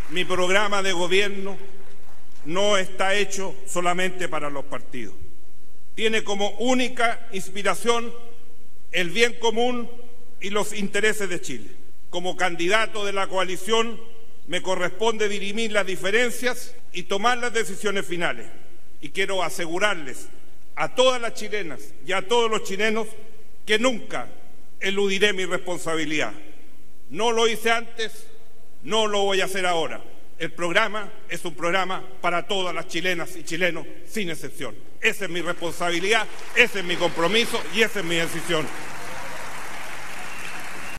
Mi programa de gobierno no está hecho solamente para los partidos. Tiene como única inspiración el bien común y los intereses de Chile. Como candidato de la coalición me corresponde dirimir las diferencias y tomar las decisiones finales. Y quiero asegurarles a todas las chilenas y a todos los chilenos que nunca eludiré mi responsabilidad. No lo hice antes, no lo voy a hacer ahora. El programa es un programa para todas las chilenas y chilenos, sin excepción. Esa es mi responsabilidad, ese es mi compromiso y esa es mi decisión.